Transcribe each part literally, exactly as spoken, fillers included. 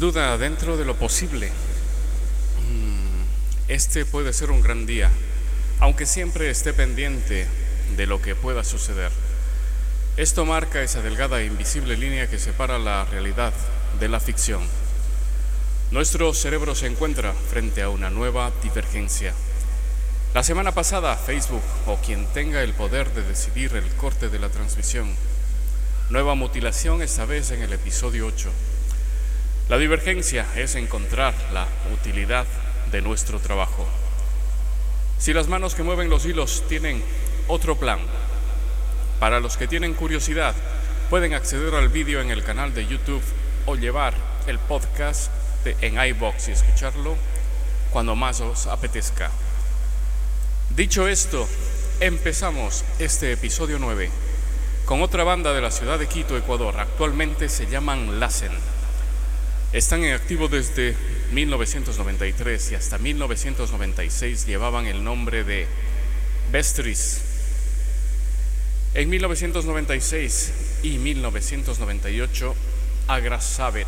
duda, dentro de lo posible, este puede ser un gran día, aunque siempre esté pendiente de lo que pueda suceder. Esto marca esa delgada e invisible línea que separa la realidad de la ficción. Nuestro cerebro se encuentra frente a una nueva divergencia. La semana pasada, Facebook, o quien tenga el poder de decidir el corte de la transmisión. Nueva mutilación, esta vez en el episodio ocho. La divergencia es encontrar la utilidad de nuestro trabajo. Si las manos que mueven los hilos tienen otro plan, para los que tienen curiosidad, pueden acceder al vídeo en el canal de YouTube o llevar el podcast de, en iVoox y escucharlo cuando más os apetezca. Dicho esto, empezamos este episodio nueve con otra banda de la ciudad de Quito, Ecuador. Actualmente se llaman Lassen. Están en activo desde mil novecientos noventa y tres y hasta mil novecientos noventa y seis llevaban el nombre de Vestris. En mil novecientos noventa y seis y mil novecientos noventa y ocho, Agrasavet.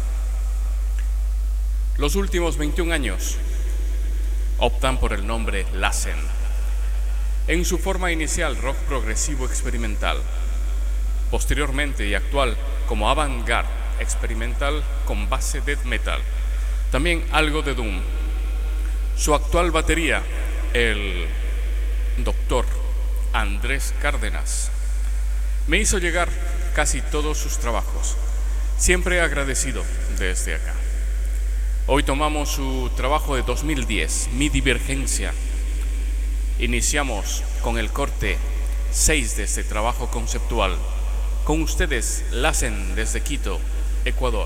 Los últimos veintiún años optan por el nombre Lassen. En su forma inicial, rock progresivo experimental. Posteriormente y actual, como avant-garde experimental con base death metal. También algo de doom. Su actual batería, el doctor Andrés Cárdenas, me hizo llegar casi todos sus trabajos. Siempre agradecido desde acá. Hoy tomamos su trabajo de dos mil diez, Mi Divergencia. Iniciamos con el corte seis de este trabajo conceptual. Con ustedes, Lassen desde Quito, Ecuador.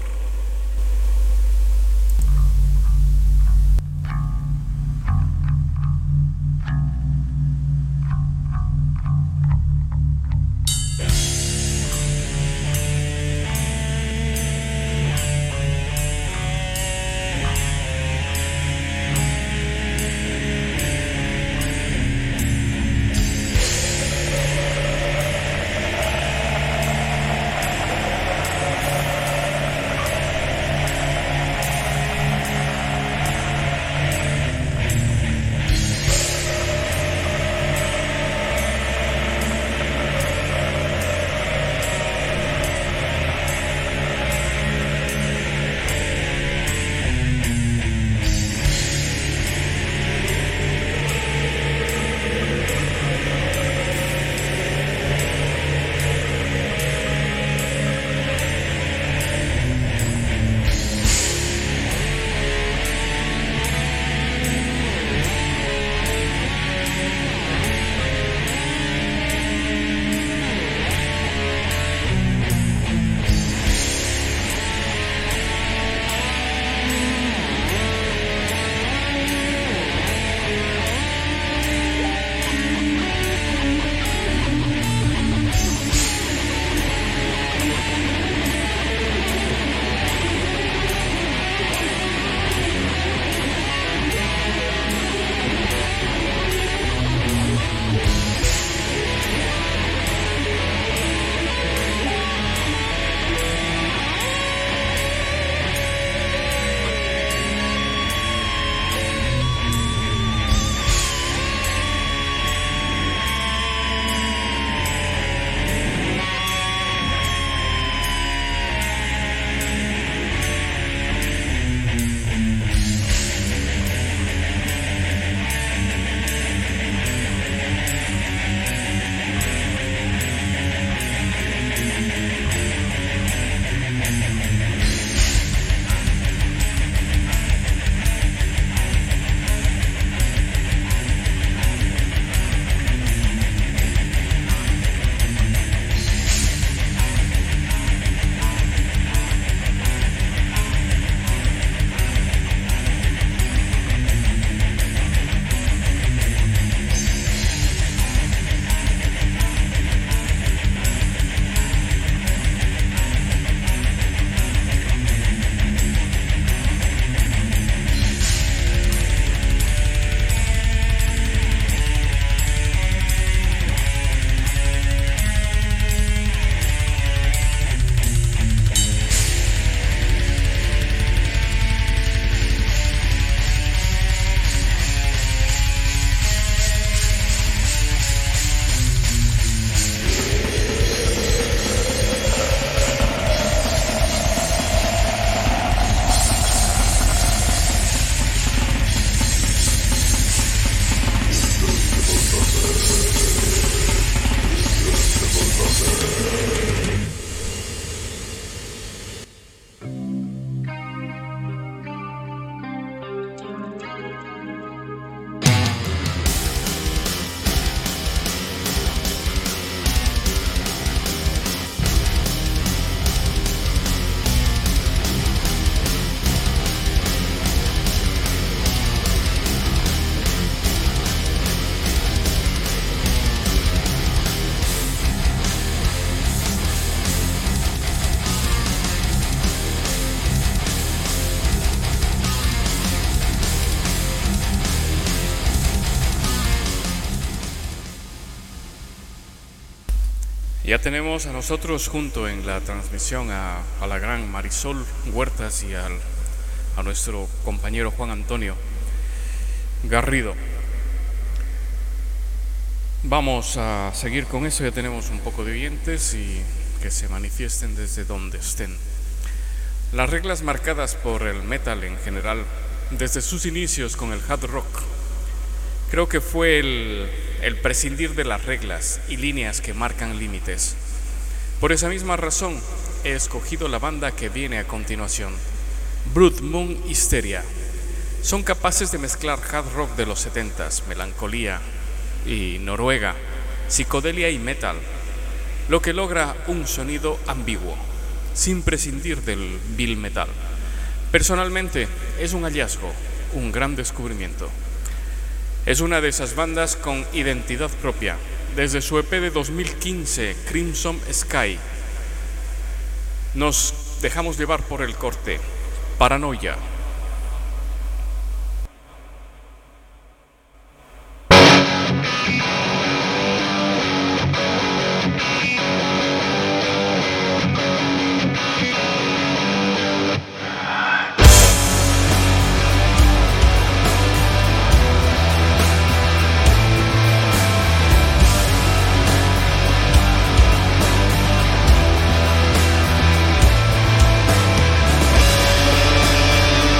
Ya tenemos a nosotros junto en la transmisión a, a la gran Marisol Huertas y al, a nuestro compañero Juan Antonio Garrido. Vamos a seguir con eso, ya tenemos un poco de oyentes y que se manifiesten desde donde estén. Las reglas marcadas por el metal en general, desde sus inicios con el hard rock, creo que fue el, el prescindir de las reglas y líneas que marcan límites. Por esa misma razón he escogido la banda que viene a continuación, Blood Moon Hysteria. Son capaces de mezclar hard rock de los setentas, melancolía y Noruega, psicodelia y metal, lo que logra un sonido ambiguo, sin prescindir del bill metal. Personalmente es un hallazgo, un gran descubrimiento. Es una de esas bandas con identidad propia. Desde su E P de dos mil quince, Crimson Sky, nos dejamos llevar por el corte, Paranoia. We'll be right back.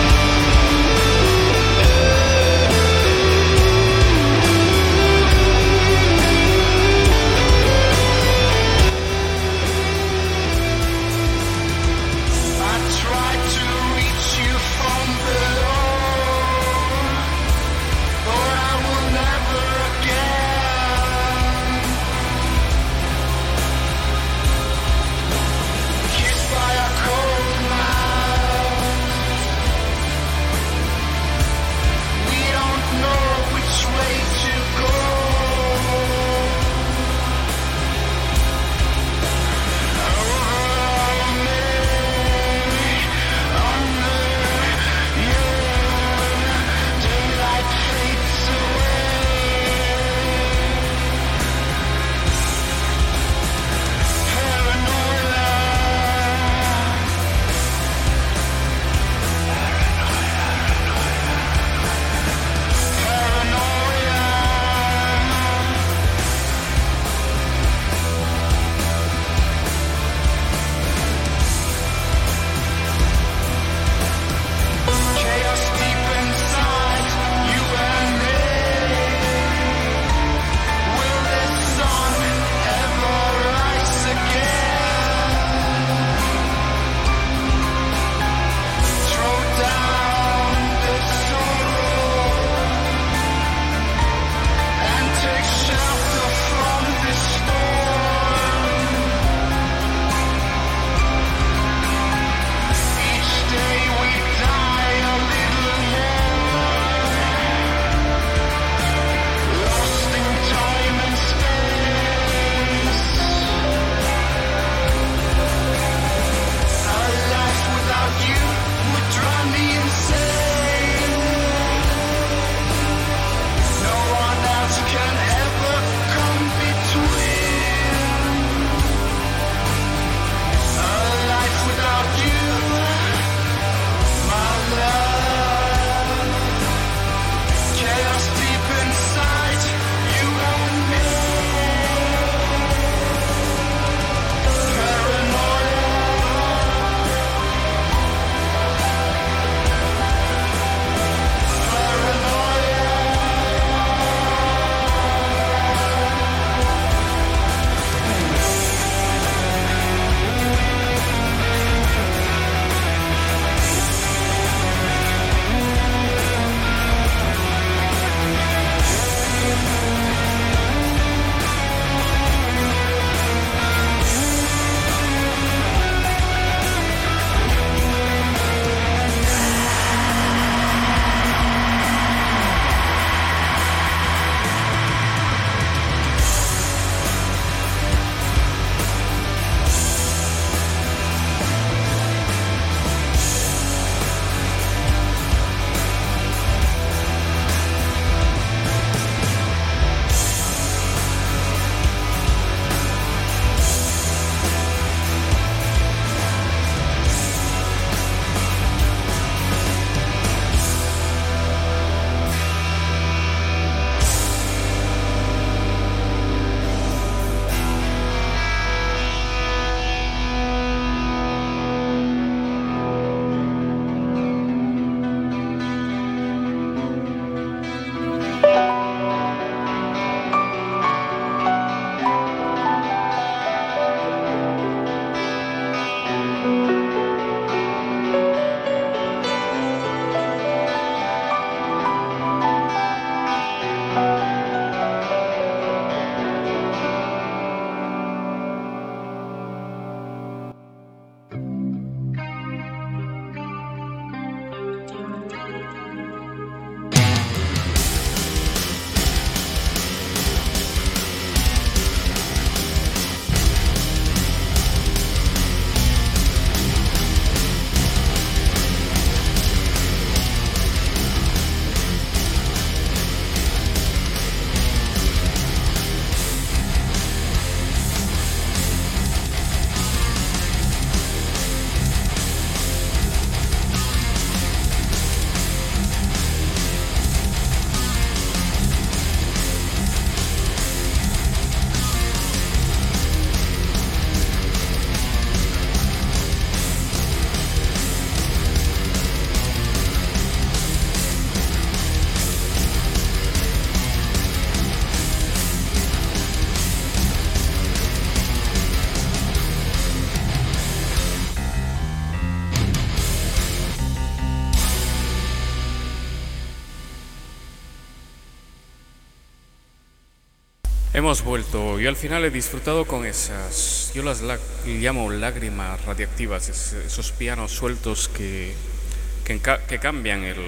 Hemos vuelto y al final he disfrutado con esas, yo las la- llamo lágrimas radiactivas, es- esos pianos sueltos que, que, enca- que cambian el,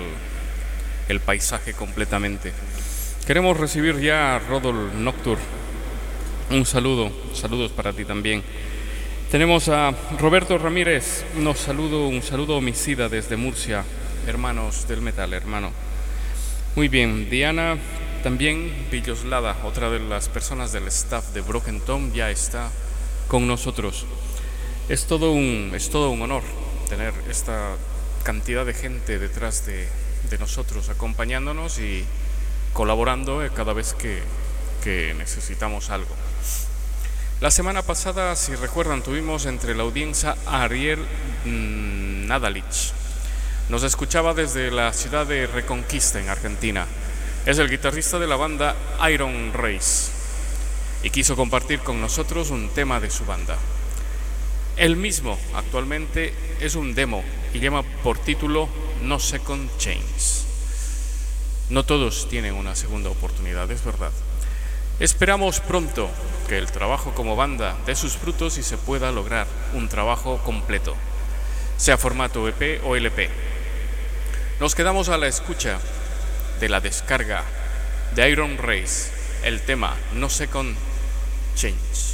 el paisaje completamente. Queremos recibir ya a Rodol Noctur. Un saludo, saludos para ti también. Tenemos a Roberto Ramírez, nos saludo, un saludo homicida desde Murcia, hermanos del metal, hermano. Muy bien, Diana también Villoslada, otra de las personas del staff de Broken Tom, ya está con nosotros. Es todo un, es todo un honor tener esta cantidad de gente detrás de, de nosotros, acompañándonos y colaborando cada vez que, que necesitamos algo. La semana pasada, si recuerdan, tuvimos entre la audiencia a Ariel mmm, Nadalich. Nos escuchaba desde la ciudad de Reconquista, en Argentina. Es el guitarrista de la banda Iron Race y quiso compartir con nosotros un tema de su banda. Él mismo actualmente es un demo y lleva por título No Second Chance. No todos tienen una segunda oportunidad, es verdad. Esperamos pronto que el trabajo como banda dé sus frutos y se pueda lograr un trabajo completo, sea formato E P o L P. Nos quedamos a la escucha de la descarga de Iron Race, el tema No Second Change.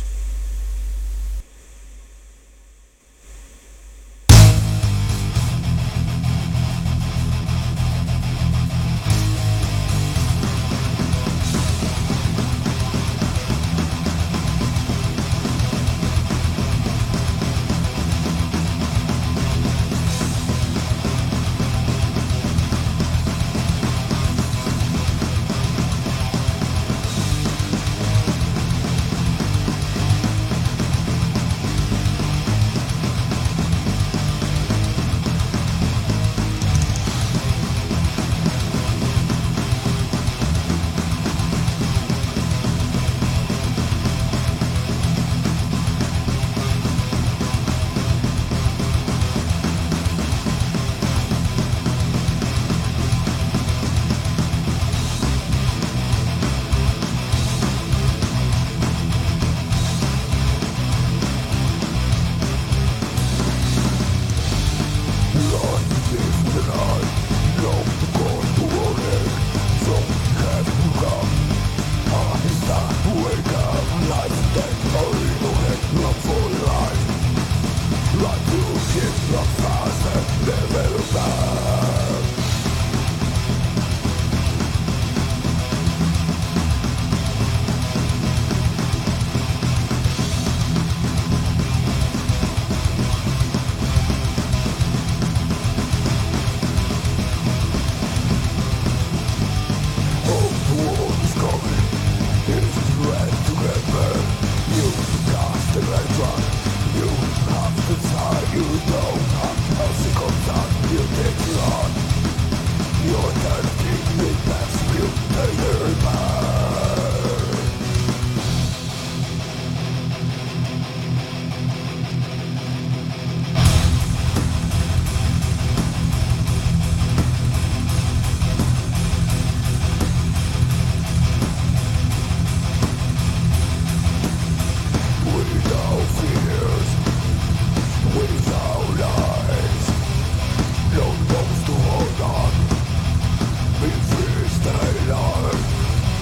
Don't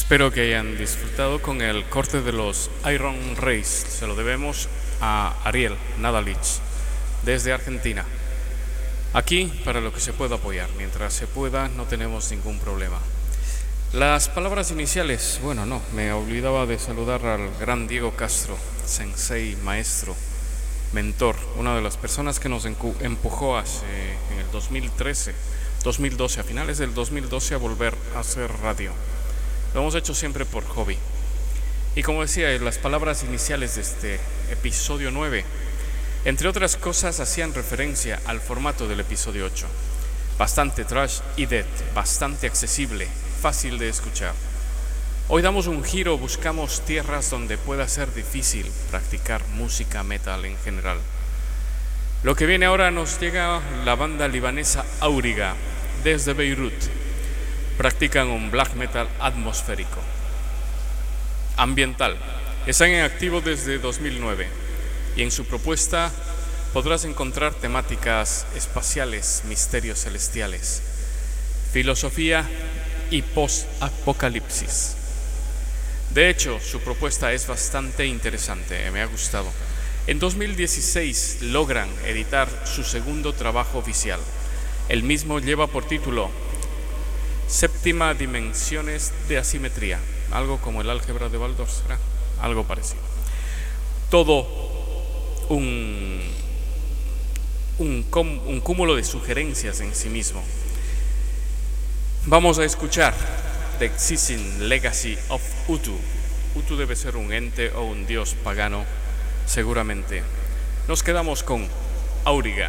Espero que hayan disfrutado con el corte de los Iron Rays. Se lo debemos a Ariel Nadalich desde Argentina. Aquí para lo que se pueda apoyar. Mientras se pueda, no tenemos ningún problema. Las palabras iniciales, bueno, no, me olvidaba de saludar al gran Diego Castro, sensei, maestro, mentor, una de las personas que nos empujó hace, en el dos mil trece, dos mil doce, a finales del dos mil doce, a volver a hacer radio. Lo hemos hecho siempre por hobby. Y como decía, las palabras iniciales de este episodio nueve, entre otras cosas, hacían referencia al formato del episodio ocho. Bastante trash y death, bastante accesible, fácil de escuchar. Hoy damos un giro, buscamos tierras donde pueda ser difícil practicar música metal en general. Lo que viene ahora nos llega la banda libanesa Auriga desde Beirut. Practican un black metal atmosférico, ambiental. Están en activo desde dos mil nueve y en su propuesta podrás encontrar temáticas espaciales, misterios celestiales, filosofía y post-apocalipsis. De hecho, su propuesta es bastante interesante, me ha gustado. En dos mil dieciséis logran editar su segundo trabajo oficial. El mismo lleva por título Séptima Dimensiones de Asimetría, algo como el álgebra de Baldor, ¿será? Algo parecido. Todo un, un, un cúmulo de sugerencias en sí mismo. Vamos a escuchar The Existing Legacy of Utu. Utu debe ser un ente o un dios pagano, seguramente. Nos quedamos con Auriga.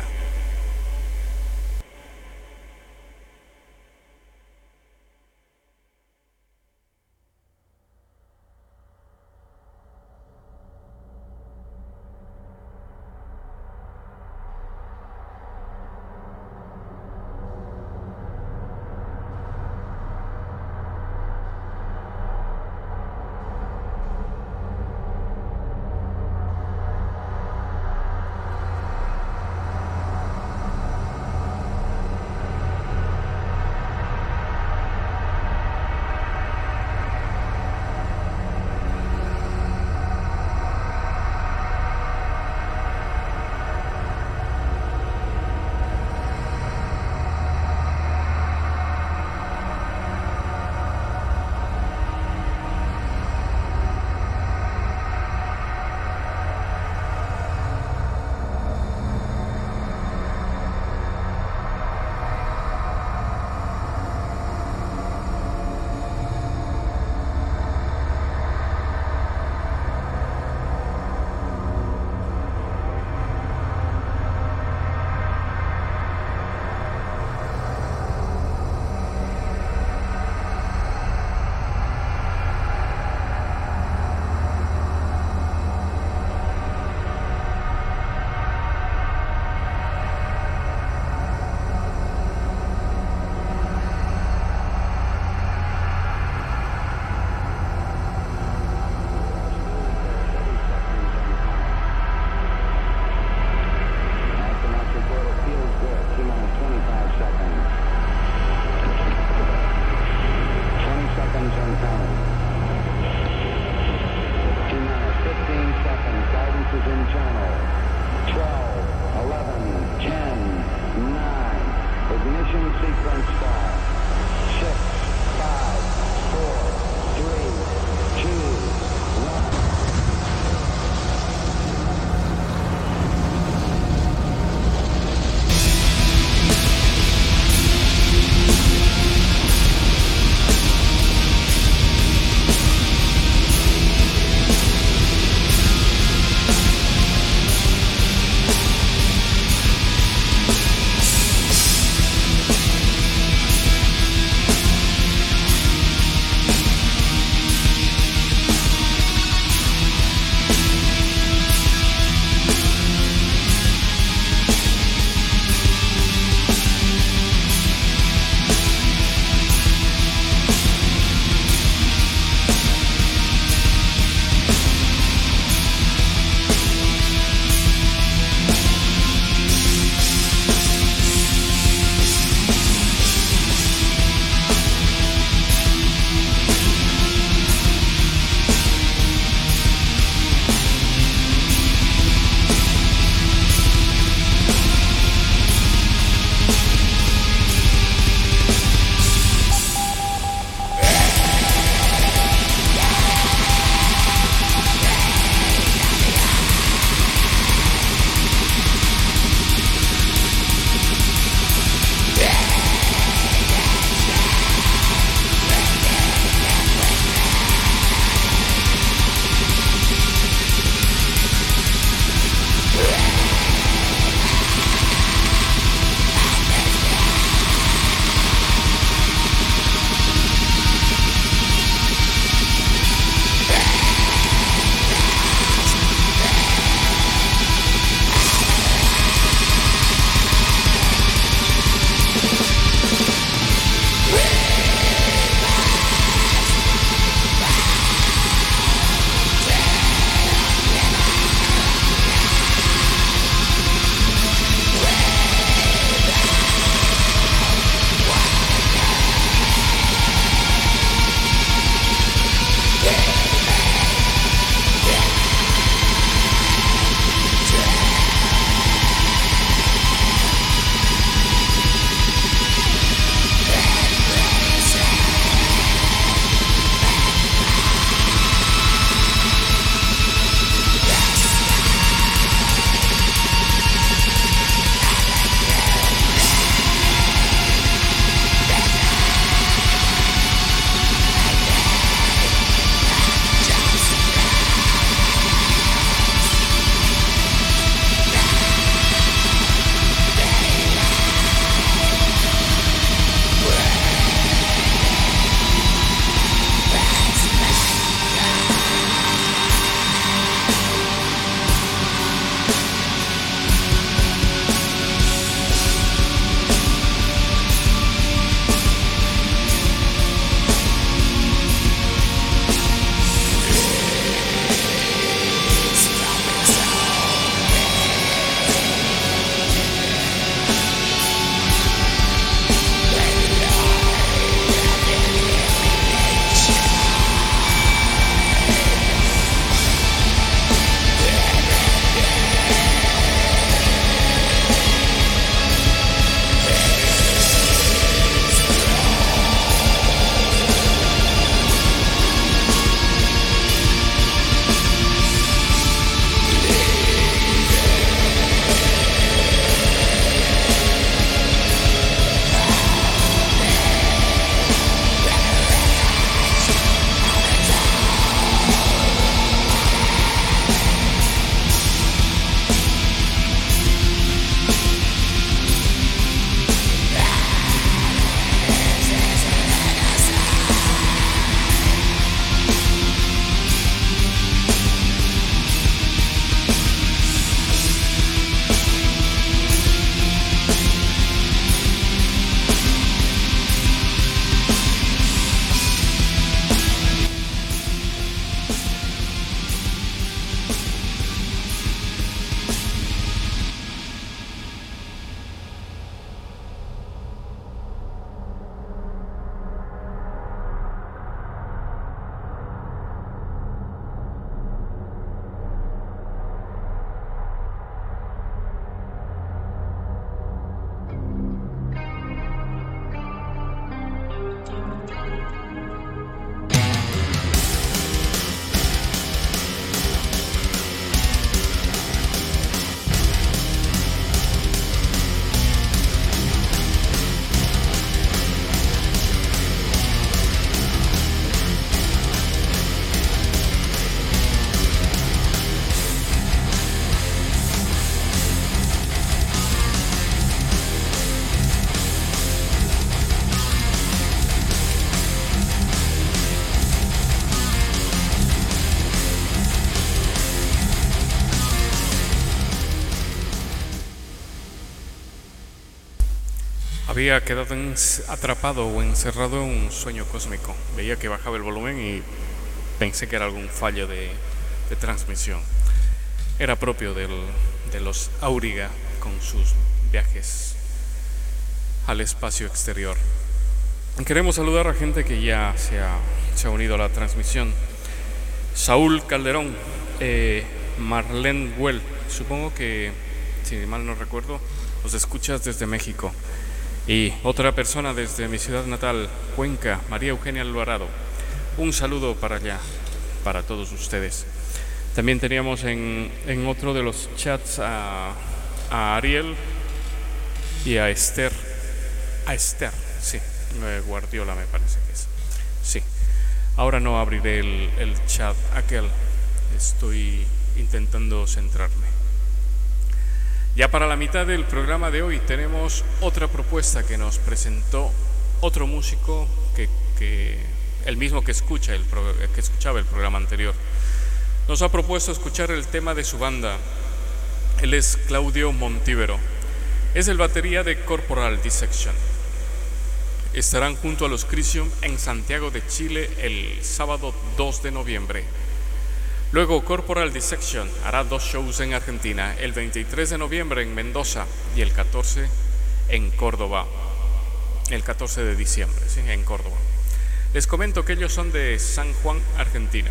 Había quedado en- atrapado o encerrado en un sueño cósmico. Veía que bajaba el volumen y pensé que era algún fallo de, de transmisión. Era propio del- de los Auriga con sus viajes al espacio exterior. Queremos saludar a gente que ya se ha, se ha unido a la transmisión. Saúl Calderón, eh, Marlene Well, supongo que, si mal no recuerdo, nos escuchas desde México. Y otra persona desde mi ciudad natal, Cuenca, María Eugenia Alvarado. Un saludo para allá, para todos ustedes. También teníamos en, en otro de los chats a, a Ariel y a Esther. A Esther, sí, eh, Guardiola me parece que es. Sí. Ahora no abriré el, el chat aquel. Estoy intentando centrarme. Ya para la mitad del programa de hoy tenemos otra propuesta que nos presentó otro músico que, que el mismo que escucha el pro, que escuchaba el programa anterior. Nos ha propuesto escuchar el tema de su banda. Él es Claudio Montíbero. Es el batería de Corporal Dissection. Estarán junto a los Crisium en Santiago de Chile el sábado dos de noviembre. Luego Corporal Dissection hará dos shows en Argentina, el veintitrés de noviembre en Mendoza y el catorce en Córdoba. El catorce de diciembre, ¿sí? En Córdoba. Les comento que ellos son de San Juan, Argentina.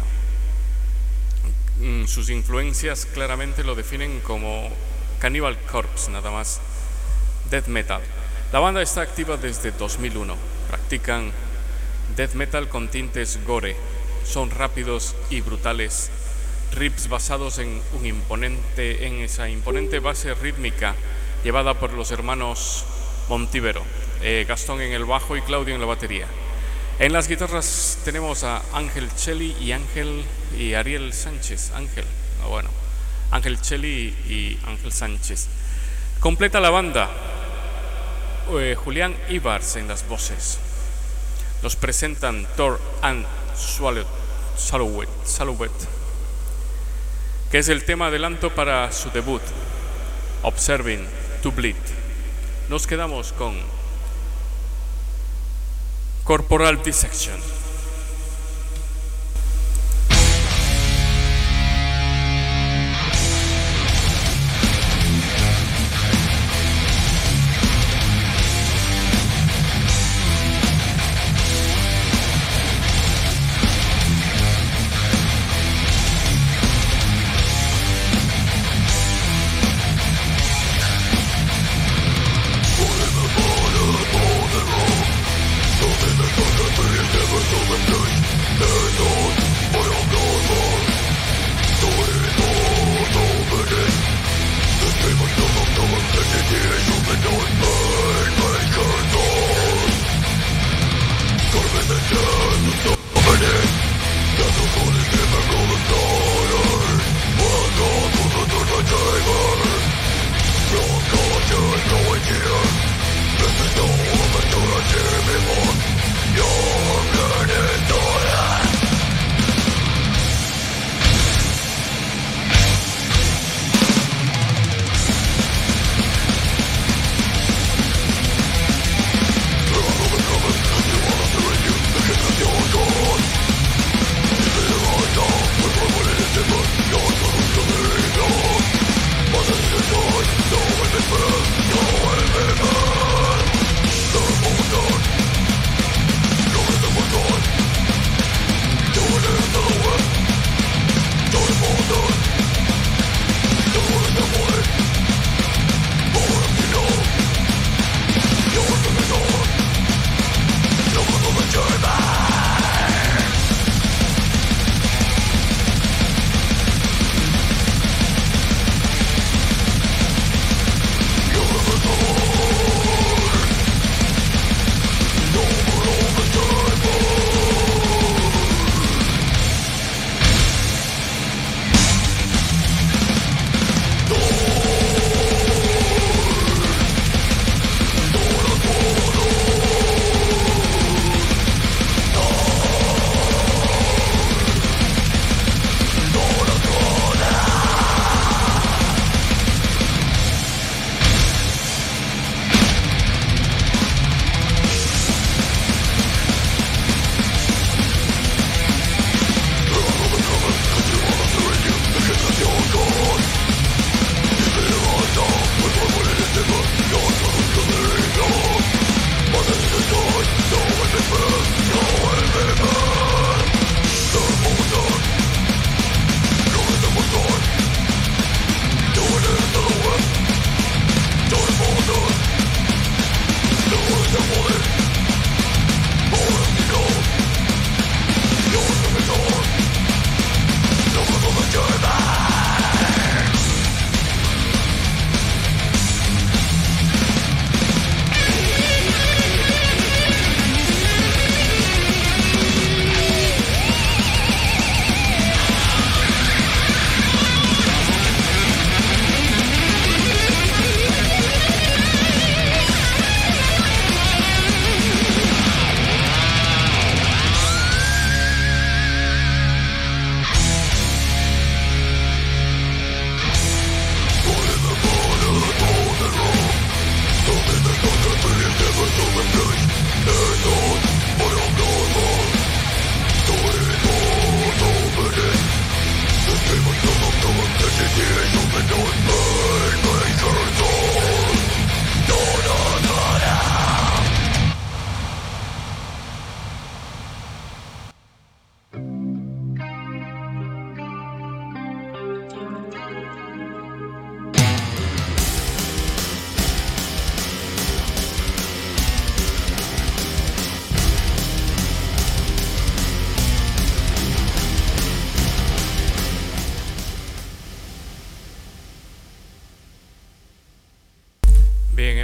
Sus influencias claramente lo definen como Cannibal Corpse, nada más, death metal. La banda está activa desde dos mil uno. Practican death metal con tintes gore. Son rápidos y brutales. Riffs basados en un imponente, en esa imponente base rítmica llevada por los hermanos Montíbero, eh, Gastón en el bajo y Claudio en la batería. En las guitarras tenemos a Ángel Cheli y Ángel y Ariel Sánchez. Ángel, oh, bueno, Ángel Cheli y Ángel Sánchez. Completa la banda eh, Julián Ibars en las voces. Nos presentan Thor and Salouet, Salouet, que es el tema adelanto para su debut, Observing to Bleed. Nos quedamos con Corporal Dissection. Never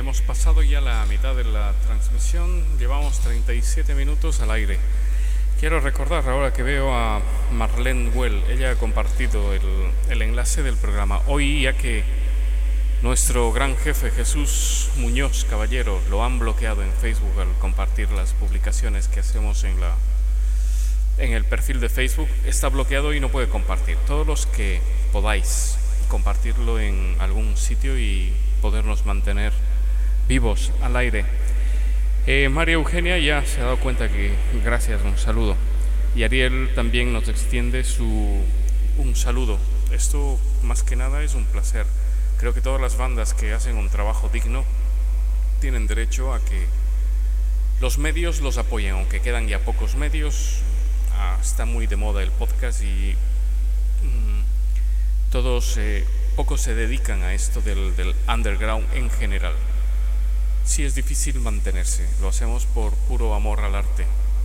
hemos pasado ya la mitad de la transmisión, llevamos treinta y siete minutos al aire. Quiero recordar ahora que veo a Marlene Well, ella ha compartido el, el enlace del programa hoy, ya que nuestro gran jefe Jesús Muñoz Caballero lo han bloqueado en Facebook al compartir las publicaciones que hacemos en, la, en el perfil de Facebook. Está bloqueado y no puede compartir. Todos los que podáis compartirlo en algún sitio y podernos mantener vivos al aire. Eh, María Eugenia ya se ha dado cuenta que gracias, un saludo. Y Ariel también nos extiende su un saludo. Esto más que nada es un placer. Creo que todas las bandas que hacen un trabajo digno tienen derecho a que los medios los apoyen, aunque quedan ya pocos medios. Ah, está muy de moda el podcast y mmm, todos eh, pocos se dedican a esto del, del underground en general. Sí es difícil mantenerse, lo hacemos por puro amor al arte.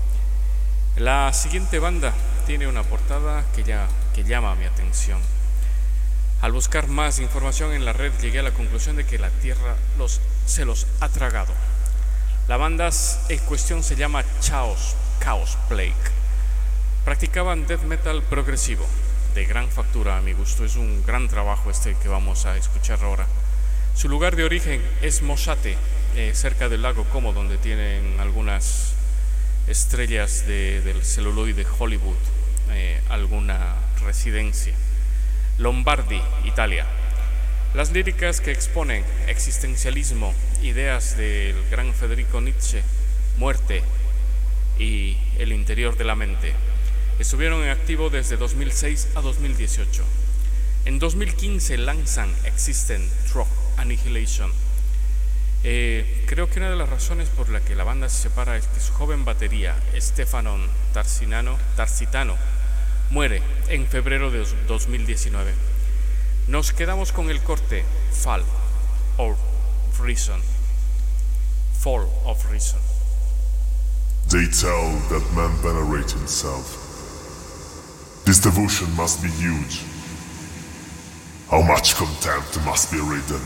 La siguiente banda tiene una portada que, ya, que llama mi atención. Al buscar más información en la red llegué a la conclusión de que la Tierra los, se los ha tragado. La banda en cuestión se llama Chaos, Chaos Plague. Practicaban death metal progresivo, de gran factura a mi gusto. Es un gran trabajo este que vamos a escuchar ahora. Su lugar de origen es Mosate, eh, cerca del lago Como, donde tienen algunas estrellas de, del celuloide Hollywood, eh, alguna residencia. Lombardi, Italia. Las líricas que exponen existencialismo, ideas del gran Federico Nietzsche, muerte y el interior de la mente. Estuvieron en activo desde dos mil seis a dos mil dieciocho. En dos mil quince lanzan Existent Truth Annihilation. Eh, creo que una de las razones por la que la banda se separa es que su joven batería, Stefanon Tarsinano, Tarsitano, muere en febrero de dos mil diecinueve. Nos quedamos con el corte Fall of Reason. Fall of Reason. They tell that man venerate himself. This devotion must be huge. How much contempt must be ridden.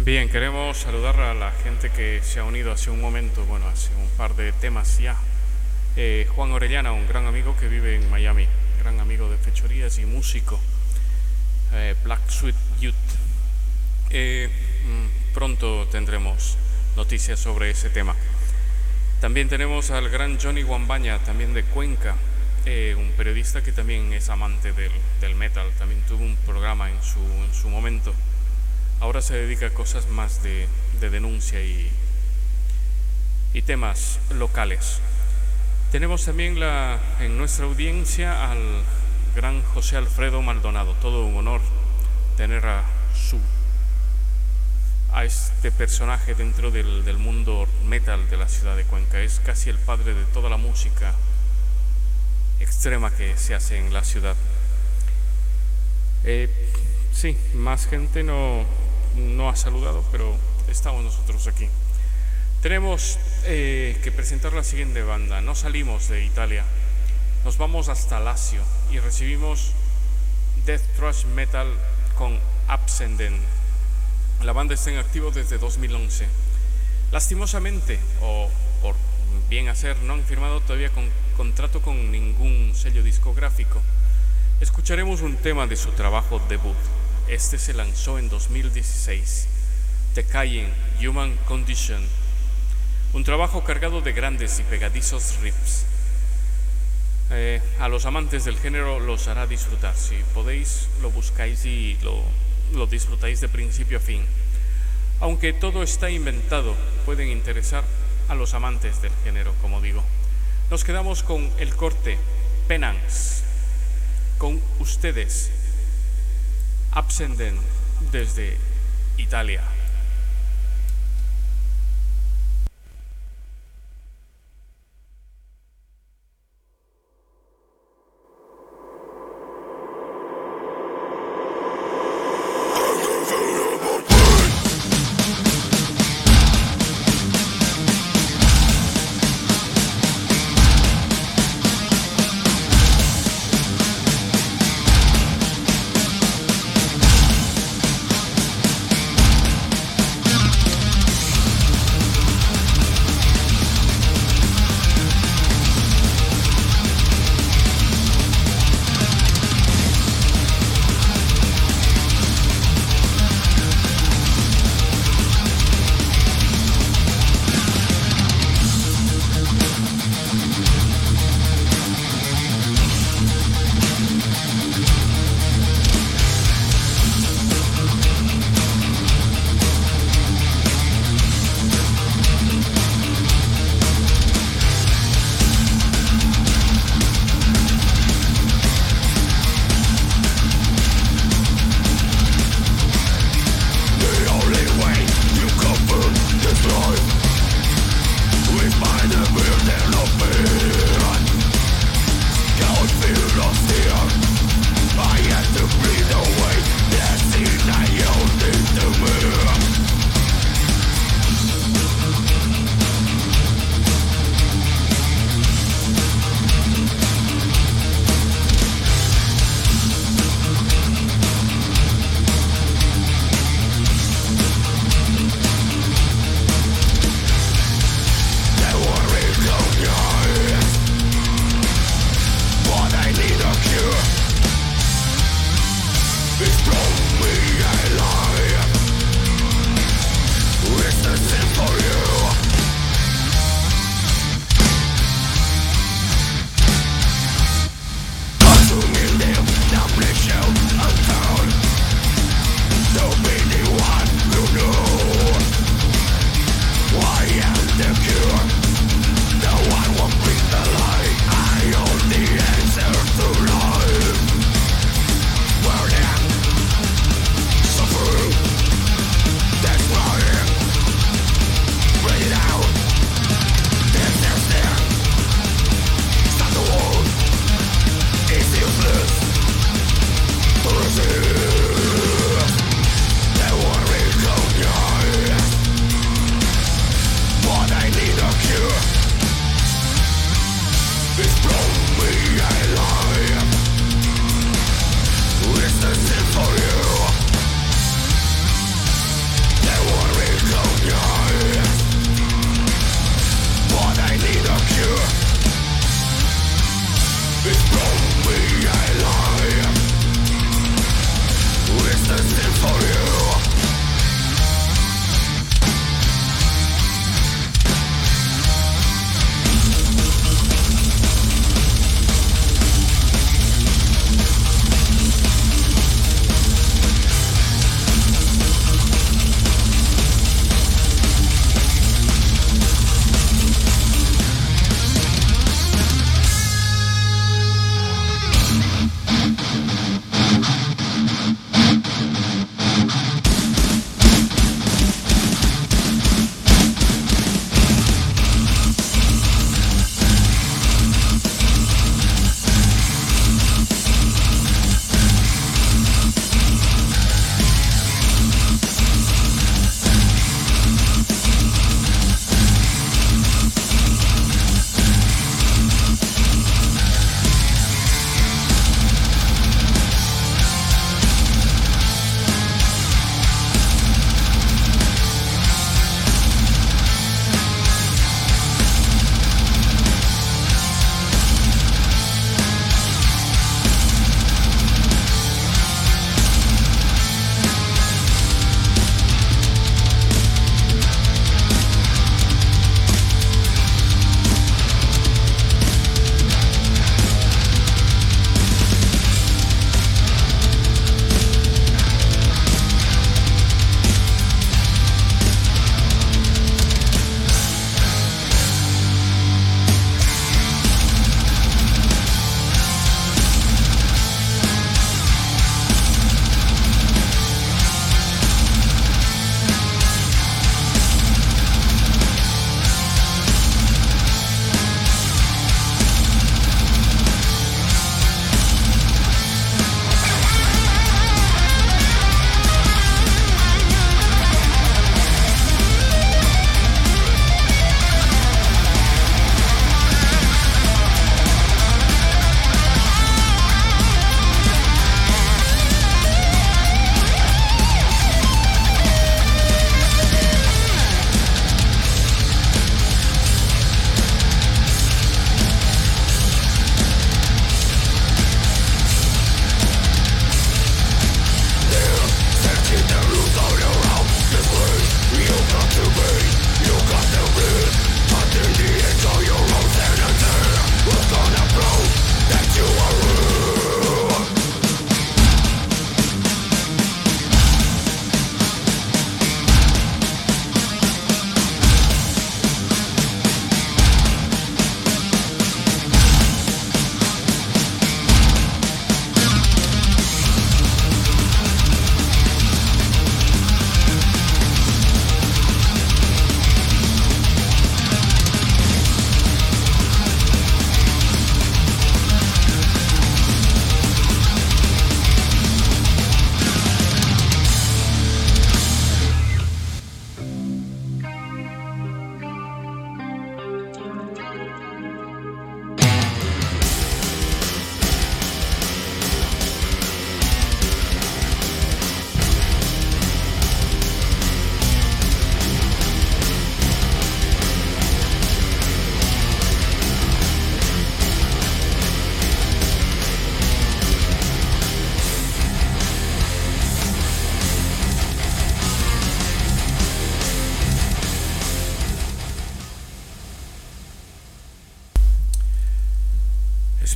Bien, queremos saludar a la gente que se ha unido hace un momento, bueno, hace un par de temas ya. Eh, Juan Orellana, un gran amigo que vive en Miami, gran amigo de fechorías y músico. Eh, Black Sweet Youth. Eh, mm, pronto tendremos noticias sobre ese tema. También tenemos al gran Johnny Wambaña, también de Cuenca, eh, un periodista que también es amante del, del metal, también tuvo un programa en su, en su momento. Ahora se dedica a cosas más de, de denuncia y, y temas locales. Tenemos también la, en nuestra audiencia al gran José Alfredo Maldonado. Todo un honor tener a, su, a este personaje dentro del, del mundo metal de la ciudad de Cuenca. Es casi el padre de toda la música extrema que se hace en la ciudad. Eh, sí, más gente no... no ha saludado, pero estamos nosotros aquí. Tenemos eh, que presentar la siguiente banda. No salimos de Italia, nos vamos hasta Lazio y recibimos Death Thrash Metal con Absenden. La banda está en activo desde dos mil once. Lastimosamente, o por bien hacer, no han firmado todavía con, contrato con ningún sello discográfico. Escucharemos un tema de su trabajo debut. Este se lanzó en dos mil dieciséis, Decaying Human Condition, un trabajo cargado de grandes y pegadizos riffs. Eh, a los amantes del género los hará disfrutar. Si podéis, lo buscáis y lo, lo disfrutáis de principio a fin. Aunque todo está inventado, pueden interesar a los amantes del género, como digo. Nos quedamos con el corte Penance, con ustedes Absenden desde Italia. Suffering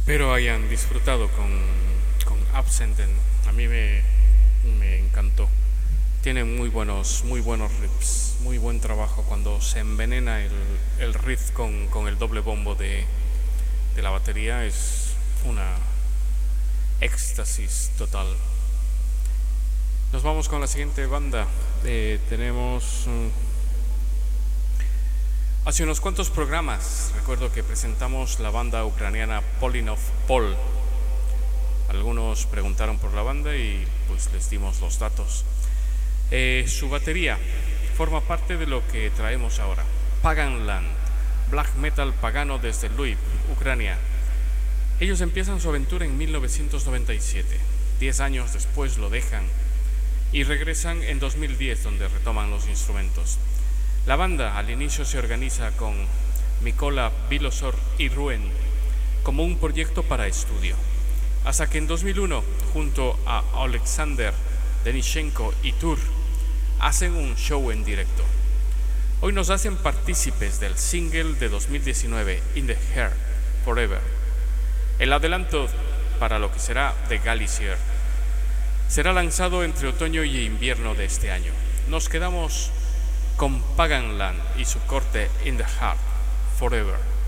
espero hayan disfrutado con, con Absenten. A mí me, me encantó. Tiene muy buenos, muy buenos riffs, muy buen trabajo cuando se envenena el, el riff con, con el doble bombo de, de la batería. Es una éxtasis total. Nos vamos con la siguiente banda. Eh, tenemos um, hace unos cuantos programas recuerdo que presentamos la banda ucraniana Polinov Pol. Algunos preguntaron por la banda y pues les dimos los datos. Eh, su batería forma parte de lo que traemos ahora: Pagan Land, black metal pagano desde Lviv, Ucrania. Ellos empiezan su aventura en mil novecientos noventa y siete. Diez años después lo dejan y regresan en dos mil diez, donde retoman los instrumentos. La banda al inicio se organiza con Mykola Bilosor y Ruen como un proyecto para estudio, hasta que en dos mil uno, junto a Alexander Denishenko y Tur, hacen un show en directo. Hoy nos hacen partícipes del single de dos mil diecinueve, In the Heart Forever, el adelanto para lo que será The Galicier. Será lanzado entre otoño y invierno de este año. Nos quedamos con Pagan Land y su corte In the Heart Forever.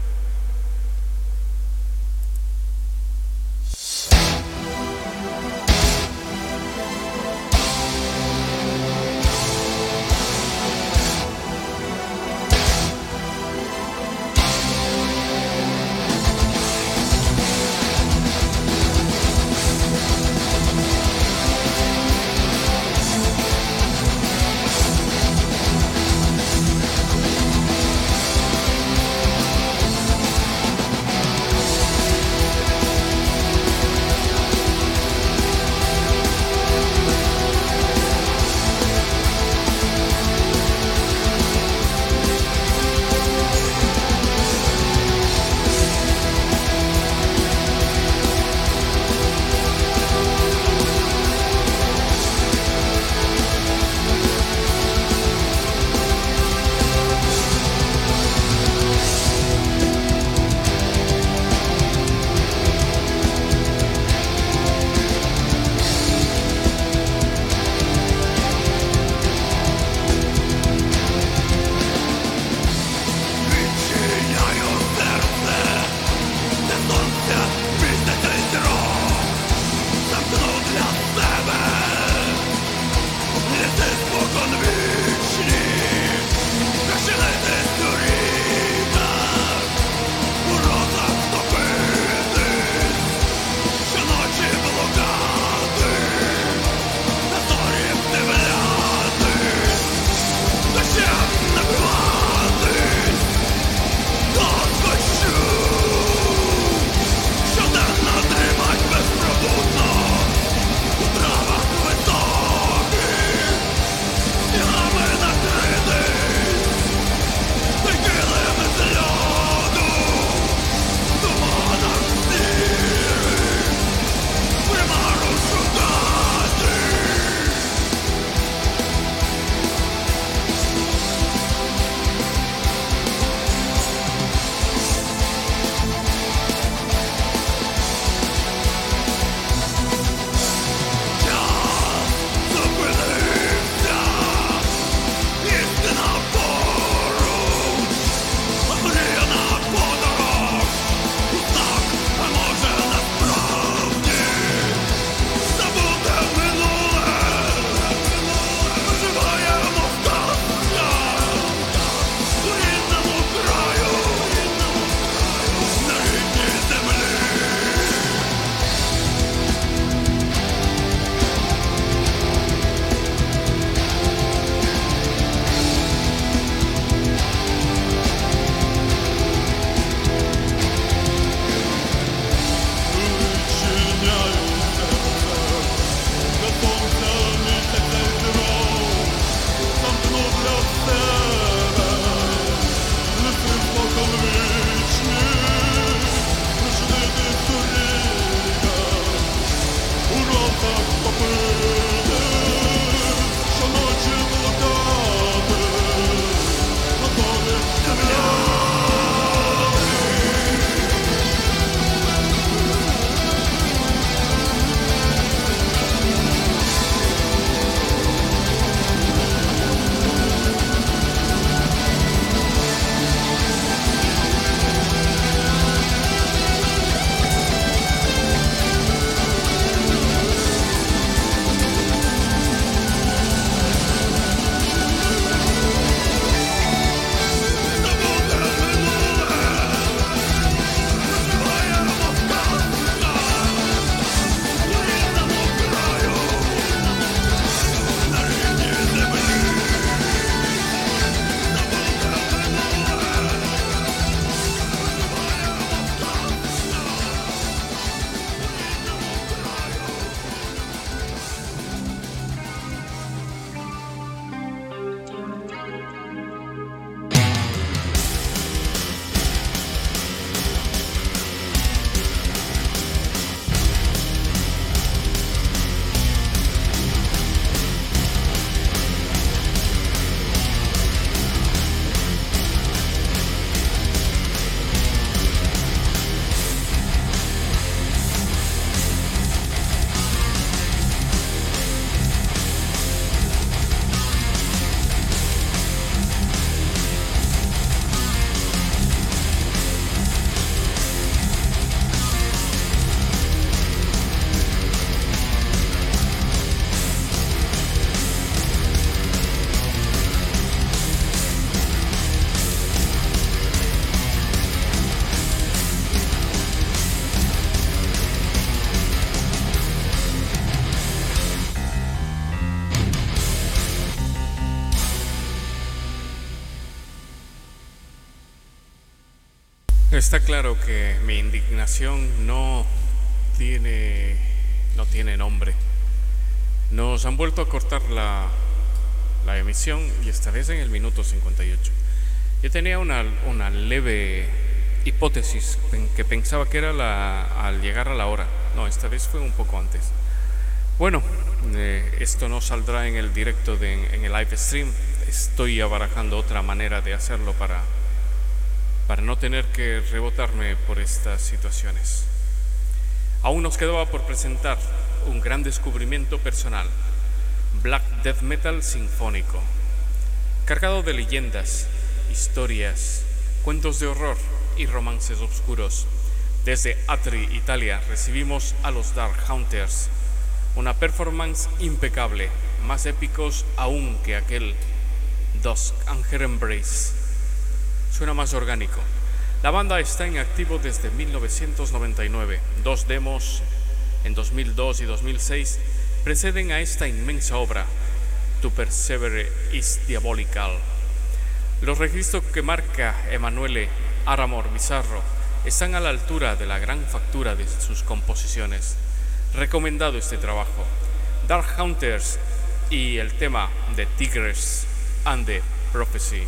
Está claro que mi indignación no tiene, no tiene nombre. Nos han vuelto a cortar la, la emisión y esta vez en el minuto cincuenta y ocho. Yo tenía una, una leve hipótesis que pensaba que era la, al llegar a la hora. No, esta vez fue un poco antes. Bueno, eh, esto no saldrá en el directo, de, en, en el live stream. Estoy abarajando otra manera de hacerlo para, para no tener que rebotarme por estas situaciones. Aún nos quedaba por presentar un gran descubrimiento personal, Black Death Metal Sinfónico, cargado de leyendas, historias, cuentos de horror y romances oscuros. Desde Atri, Italia, recibimos a los Dark Hunters, una performance impecable, más épicos aún que aquel Dusk and Her Embrace. Suena más orgánico. La banda está en activo desde mil novecientos noventa y nueve. Dos demos en dos mil dos y dos mil seis preceden a esta inmensa obra, To Persevere is Diabolical. Los registros que marca Emanuele Aramor Bizarro están a la altura de la gran factura de sus composiciones. Recomendado este trabajo. Dark Hunters y el tema de Tigers and the Prophecy.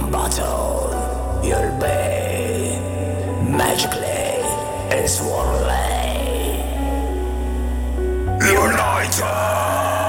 battle, you'll be magically and swirly united.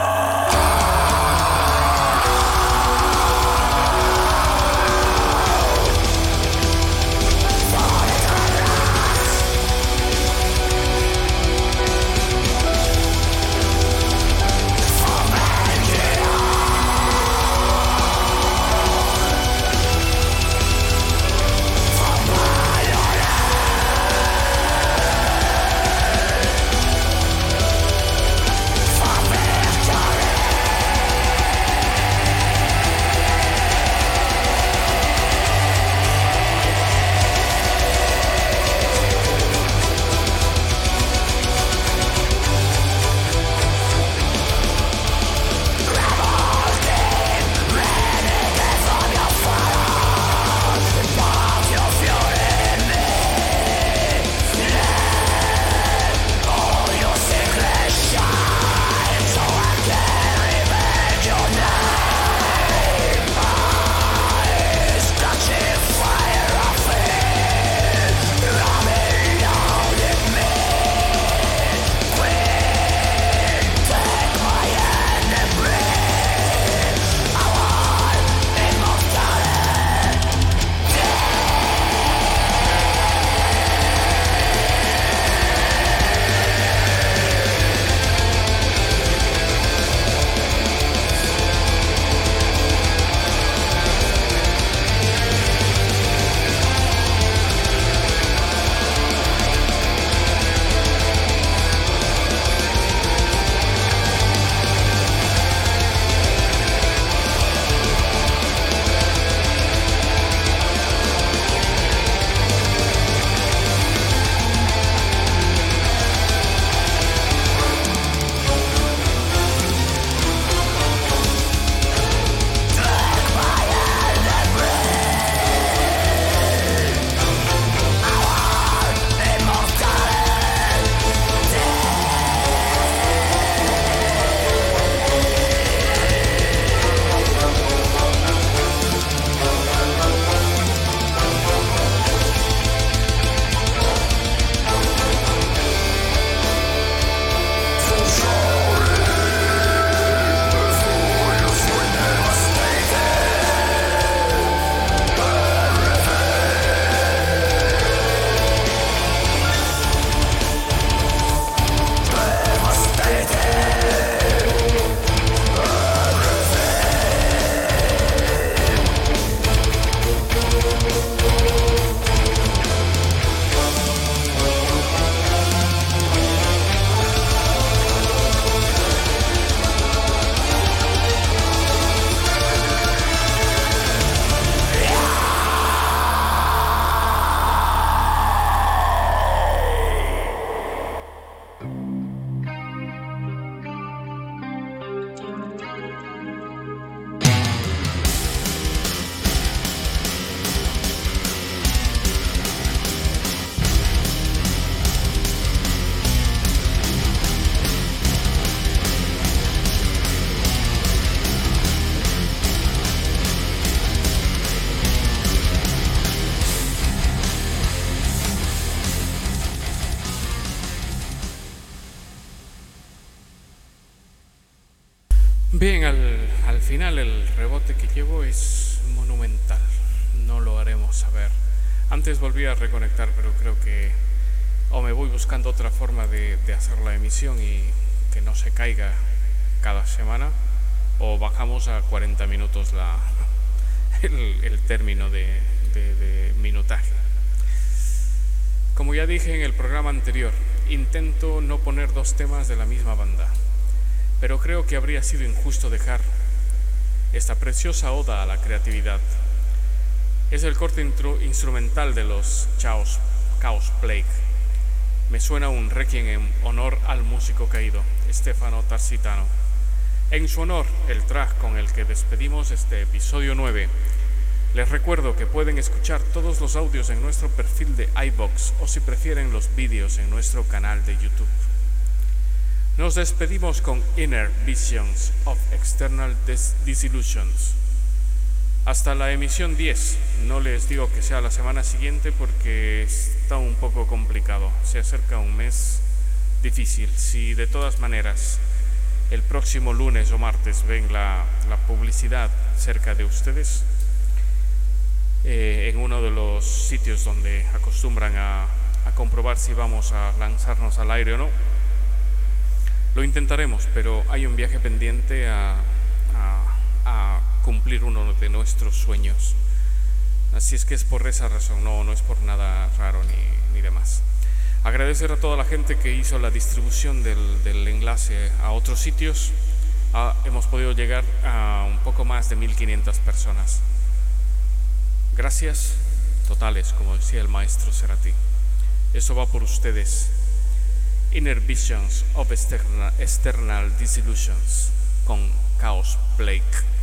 Bien, al, al final el rebote que llevo es monumental, no lo haremos saber. Antes volví a reconectar, pero creo que o me voy buscando otra forma de, de hacer la emisión y que no se caiga cada semana, o bajamos a cuarenta minutos la, el, el término de, de, de minutaje. Como ya dije en el programa anterior, intento no poner dos temas de la misma banda, pero creo que habría sido injusto dejar esta preciosa oda a la creatividad. Es el corte intro, instrumental de los Chaos, Chaos Plague. Me suena un requiem en honor al músico caído, Stefano Tarsitano. En su honor, el track con el que despedimos este episodio nueve. Les recuerdo que pueden escuchar todos los audios en nuestro perfil de iVoox o si prefieren los vídeos en nuestro canal de YouTube. Nos despedimos con Inner Visions of External Dis- Disillusions. hasta la emisión diez. No les digo que sea la semana siguiente porque está un poco complicado. Se acerca un mes difícil. Si de todas maneras el próximo lunes o martes ven la, la publicidad cerca de ustedes, eh, en uno de los sitios donde acostumbran a, a comprobar si vamos a lanzarnos al aire o no, lo intentaremos, pero hay un viaje pendiente a, a, a cumplir uno de nuestros sueños. Así es que es por esa razón, no, no es por nada raro ni, ni demás. Agradecer a toda la gente que hizo la distribución del, del enlace a otros sitios. Ah, hemos podido llegar a un poco más de mil quinientas personas. Gracias totales, como decía el maestro Cerati. Eso va por ustedes. Inner Visions of External, External Disillusions con Chaos Blake.